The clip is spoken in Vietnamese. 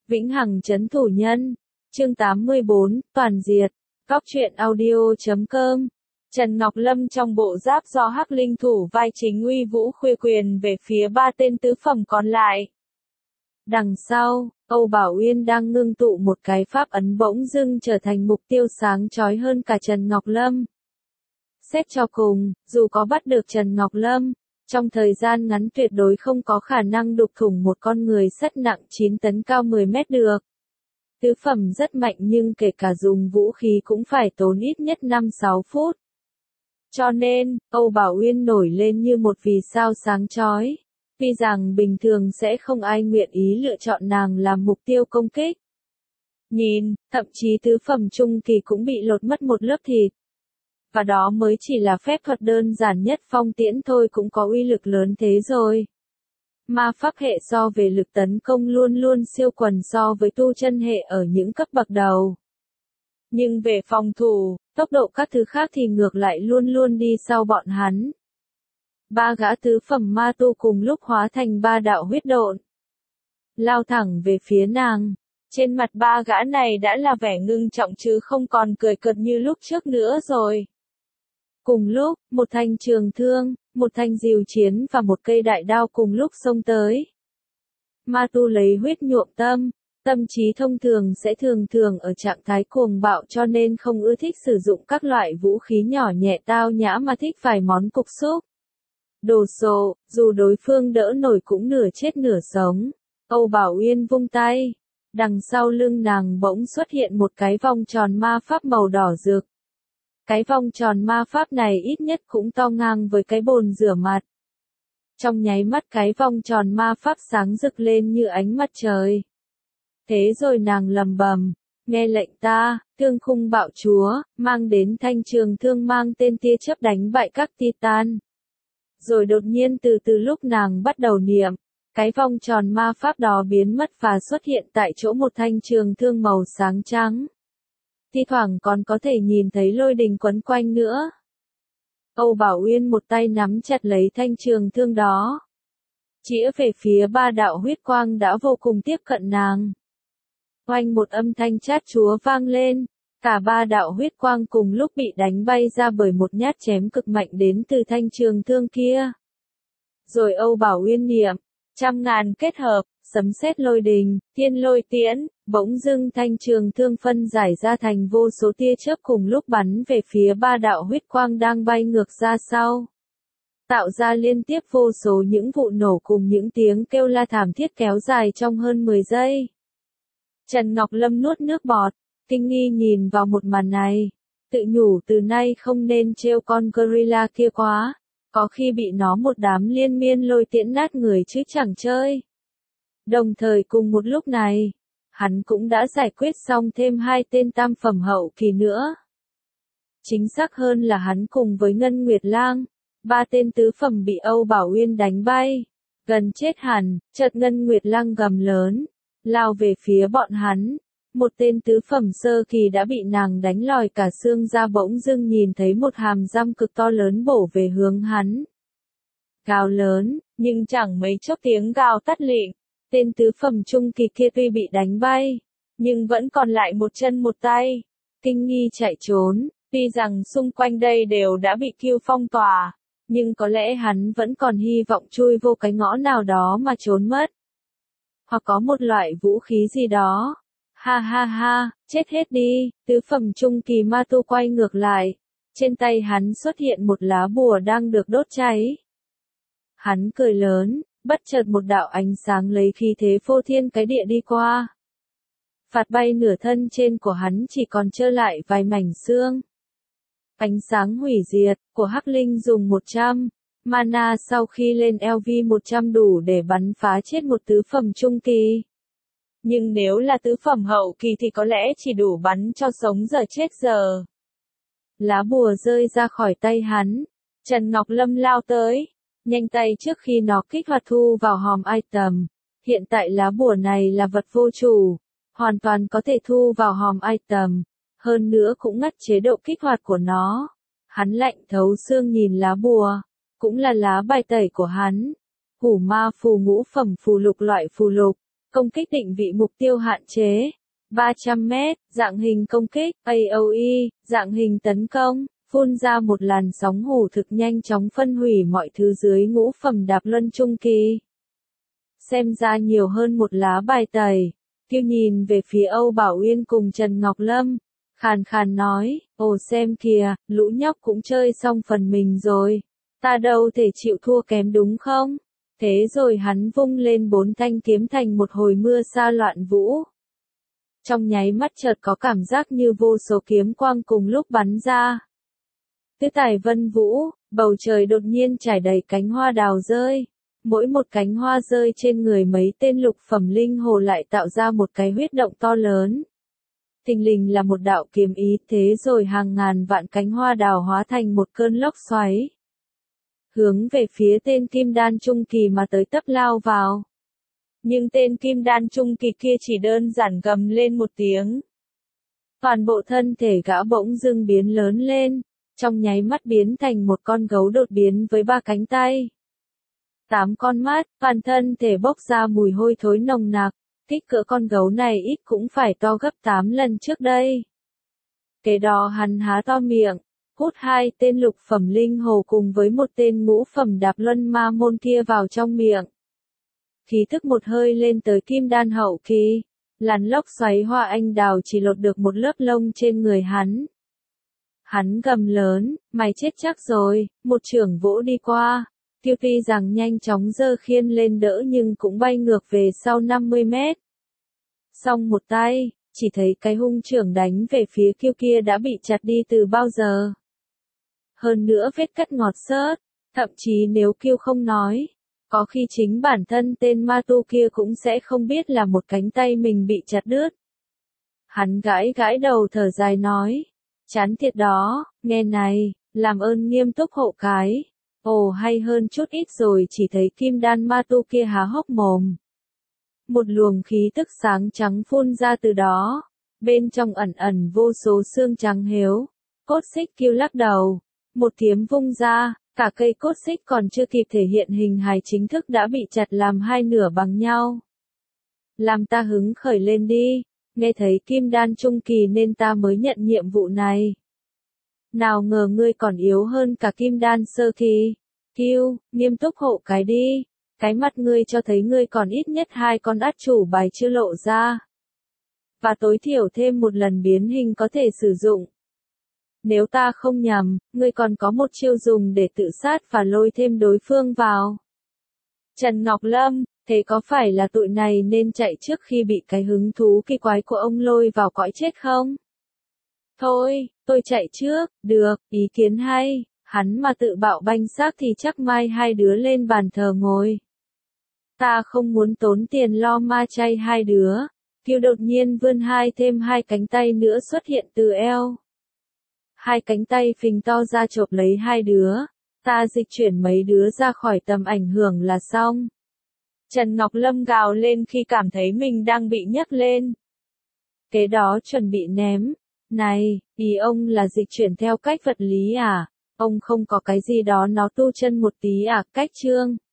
Vĩnh Hằng trấn thủ nhân. Chương 84, toàn diệt. Góc truyện audio.com. Trần Ngọc Lâm trong bộ giáp do Hắc Linh thủ vai chính uy vũ khuya quyền về phía ba tên tứ phẩm còn lại. Đằng sau, Âu Bảo Uyên đang ngưng tụ một cái pháp ấn bỗng dưng trở thành mục tiêu sáng chói hơn cả Trần Ngọc Lâm. Xét cho cùng, dù có bắt được Trần Ngọc Lâm, trong thời gian ngắn tuyệt đối không có khả năng đục thủng một con người sắt nặng 9 tấn cao 10 mét được. Tứ phẩm rất mạnh nhưng kể cả dùng vũ khí cũng phải tốn ít nhất 5-6 phút. Cho nên, Âu Bảo Uyên nổi lên như một vì sao sáng chói. Tuy rằng bình thường sẽ không ai nguyện ý lựa chọn nàng làm mục tiêu công kích. Nhìn, thậm chí tứ phẩm trung kỳ cũng bị lột mất một lớp thịt. Và đó mới chỉ là phép thuật đơn giản nhất phong tiễn thôi cũng có uy lực lớn thế rồi. Ma pháp hệ so về lực tấn công luôn luôn siêu quần so với tu chân hệ ở những cấp bậc đầu. Nhưng về phòng thủ, tốc độ các thứ khác thì ngược lại luôn luôn đi sau bọn hắn. Ba gã tứ phẩm ma tu cùng lúc hóa thành ba đạo huyết độn. Lao thẳng về phía nàng. Trên mặt ba gã này đã là vẻ ngưng trọng chứ không còn cười cợt như lúc trước nữa rồi. Cùng lúc, một thanh trường thương, một thanh diều chiến và một cây đại đao cùng lúc xông tới. Ma tu lấy huyết nhuộm tâm, tâm trí thông thường sẽ thường ở trạng thái cuồng bạo cho nên không ưa thích sử dụng các loại vũ khí nhỏ nhẹ tao nhã mà thích vài món cục xúc. Đồ sộ, dù đối phương đỡ nổi cũng nửa chết nửa sống. Âu Bảo Uyên vung tay. Đằng sau lưng nàng bỗng xuất hiện một cái vòng tròn ma pháp màu đỏ rực. Cái vòng tròn ma pháp này ít nhất cũng to ngang với cái bồn rửa mặt. Trong nháy mắt cái vòng tròn ma pháp sáng rực lên như ánh mặt trời. Thế rồi nàng lầm bầm, nghe lệnh ta, thương khung bạo chúa, mang đến thanh trường thương mang tên tia chớp đánh bại các Titan. Rồi đột nhiên từ lúc nàng bắt đầu niệm, cái vòng tròn ma pháp đó biến mất và xuất hiện tại chỗ một thanh trường thương màu sáng trắng. Thi thoảng còn có thể nhìn thấy lôi đình quấn quanh nữa. Âu Bảo Uyên một tay nắm chặt lấy thanh trường thương đó. Chĩa về phía ba đạo huyết quang đã vô cùng tiếp cận nàng. Oanh một âm thanh chát chúa vang lên. Cả ba đạo huyết quang cùng lúc bị đánh bay ra bởi một nhát chém cực mạnh đến từ thanh trường thương kia. Rồi Âu Bảo Uyên niệm, trăm ngàn kết hợp, sấm sét lôi đình, thiên lôi tiễn, bỗng dưng thanh trường thương phân giải ra thành vô số tia chớp cùng lúc bắn về phía ba đạo huyết quang đang bay ngược ra sau. Tạo ra liên tiếp vô số những vụ nổ cùng những tiếng kêu la thảm thiết kéo dài trong hơn 10 giây. Trần Ngọc Lâm nuốt nước bọt, kinh nghi nhìn vào một màn này. Tự nhủ từ nay không nên trêu con gorilla kia quá. Có khi bị nó một đám liên miên lôi tiễn nát người chứ chẳng chơi. Đồng thời cùng một lúc này, hắn cũng đã giải quyết xong thêm 2 tên tam phẩm hậu kỳ nữa. Chính xác hơn là hắn cùng với Ngân Nguyệt Lang, 3 tên tứ phẩm bị Âu Bảo Uyên đánh bay. Gần chết hẳn, chợt Ngân Nguyệt Lang gầm lớn, lao về phía bọn hắn. Một tên tứ phẩm sơ kỳ đã bị nàng đánh lòi cả xương ra bỗng dưng nhìn thấy một hàm răng cực to lớn bổ về hướng hắn. Gào lớn, nhưng chẳng mấy chốc tiếng gào tắt lịm. Tên tứ phẩm trung kỳ kia tuy bị đánh bay, nhưng vẫn còn lại một chân một tay. Kinh nghi chạy trốn, tuy rằng xung quanh đây đều đã bị Kiêu phong tỏa, nhưng có lẽ hắn vẫn còn hy vọng chui vô cái ngõ nào đó mà trốn mất. Hoặc có một loại vũ khí gì đó. Ha ha ha, chết hết đi, tứ phẩm trung kỳ ma tu quay ngược lại. Trên tay hắn xuất hiện một lá bùa đang được đốt cháy. Hắn cười lớn, bất chợt một đạo ánh sáng lấy khí thế phô thiên cái địa đi qua. Phạt bay nửa thân trên của hắn chỉ còn trơ lại vài mảnh xương. Ánh sáng hủy diệt của Hắc Linh dùng 100 mana sau khi lên LV 100 đủ để bắn phá chết một tứ phẩm trung kỳ. Nhưng nếu là tứ phẩm hậu kỳ thì có lẽ chỉ đủ bắn cho sống giờ chết giờ. Lá bùa rơi ra khỏi tay hắn. Trần Ngọc Lâm lao tới. Nhanh tay trước khi nó kích hoạt thu vào hòm item. Hiện tại lá bùa này là vật vô chủ. Hoàn toàn có thể thu vào hòm item. Hơn nữa cũng ngắt chế độ kích hoạt của nó. Hắn lạnh thấu xương nhìn lá bùa. Cũng là lá bài tẩy của hắn. Hủ ma phù ngũ phẩm phù lục loại phù lục. Công kích định vị mục tiêu hạn chế. 300m, dạng hình công kích, AOE, dạng hình tấn công, phun ra một làn sóng hủ thực nhanh chóng phân hủy mọi thứ dưới ngũ phẩm đạp luân trung kỳ. Xem ra nhiều hơn một lá bài tẩy. Kiêu nhìn về phía Âu Bảo Uyên cùng Trần Ngọc Lâm, khàn khàn nói, ồ xem kìa, lũ nhóc cũng chơi xong phần mình rồi. Ta đâu thể chịu thua kém đúng không? Thế rồi hắn vung lên 4 thanh kiếm thành một hồi mưa sa loạn vũ. Trong nháy mắt chợt có cảm giác như vô số kiếm quang cùng lúc bắn ra. Tứ tài vân vũ, bầu trời đột nhiên trải đầy cánh hoa đào rơi. Mỗi một cánh hoa rơi trên người mấy tên lục phẩm linh hồ lại tạo ra một cái huyết động to lớn. Thình lình là một đạo kiếm ý, thế rồi hàng ngàn vạn cánh hoa đào hóa thành một cơn lốc xoáy. Hướng về phía tên kim đan trung kỳ mà tới tấp lao vào. Nhưng tên kim đan trung kỳ kia chỉ đơn giản gầm lên một tiếng. Toàn bộ thân thể gã bỗng dưng biến lớn lên, trong nháy mắt biến thành một con gấu đột biến với 3 cánh tay. 8 con mắt, toàn thân thể bốc ra mùi hôi thối nồng nặc, kích cỡ con gấu này ít cũng phải to gấp 8 lần trước đây. Kế đó hắn há to miệng, hút 2 tên lục phẩm linh hồ cùng với một tên ngũ phẩm đạp luân ma môn kia vào trong miệng. Khí tức một hơi lên tới kim đan hậu kỳ, làn lốc xoáy hoa anh đào chỉ lột được một lớp lông trên người hắn. Hắn gầm lớn, mày chết chắc rồi, một chưởng vỗ đi qua. Kiêu tuy rằng nhanh chóng giơ khiên lên đỡ nhưng cũng bay ngược về sau 50 mét. Xong một tay, chỉ thấy cái hung chưởng đánh về phía Kiêu kia đã bị chặt đi từ bao giờ. Hơn nữa vết cắt ngọt xớt, thậm chí nếu Kiêu không nói, có khi chính bản thân tên ma tu kia cũng sẽ không biết là một cánh tay mình bị chặt đứt. Hắn gãi gãi đầu thở dài nói, chán thiệt đó, nghe này, làm ơn nghiêm túc hộ cái. Ồ hay hơn chút ít rồi chỉ thấy kim đan ma tu kia há hốc mồm. Một luồng khí tức sáng trắng phun ra từ đó, bên trong ẩn ẩn vô số xương trắng héo. Cốt xích kêu lắc đầu, một kiếm vung ra, cả cây cốt xích còn chưa kịp thể hiện hình hài chính thức đã bị chặt làm hai nửa bằng nhau. Làm ta hứng khởi lên đi, nghe thấy kim đan trung kỳ nên ta mới nhận nhiệm vụ này. Nào ngờ ngươi còn yếu hơn cả kim đan sơ kỳ. Kiêu, nghiêm túc hộ cái đi. Cái mặt ngươi cho thấy ngươi còn ít nhất 2 con át chủ bài chưa lộ ra. Và tối thiểu thêm một lần biến hình có thể sử dụng. Nếu ta không nhầm, ngươi còn có một chiêu dùng để tự sát và lôi thêm đối phương vào. Trần Ngọc Lâm, thế có phải là tụi này nên chạy trước khi bị cái hứng thú kỳ quái của ông lôi vào cõi chết không? Thôi, tôi chạy trước, được, ý kiến hay, hắn mà tự bạo banh xác thì chắc mai hai đứa lên bàn thờ ngồi. Ta không muốn tốn tiền lo ma chay hai đứa. Kiêu đột nhiên vươn thêm 2 cánh tay nữa xuất hiện từ eo. 2 cánh tay phình to ra chộp lấy 2 đứa. Ta dịch chuyển mấy đứa ra khỏi tầm ảnh hưởng là xong. Trần Ngọc Lâm gào lên khi cảm thấy mình đang bị nhấc lên. Kế đó chuẩn bị ném. Này, ý ông là dịch chuyển theo cách vật lý à? Ông không có cái gì đó nó tu chân một tí à? Cách chương.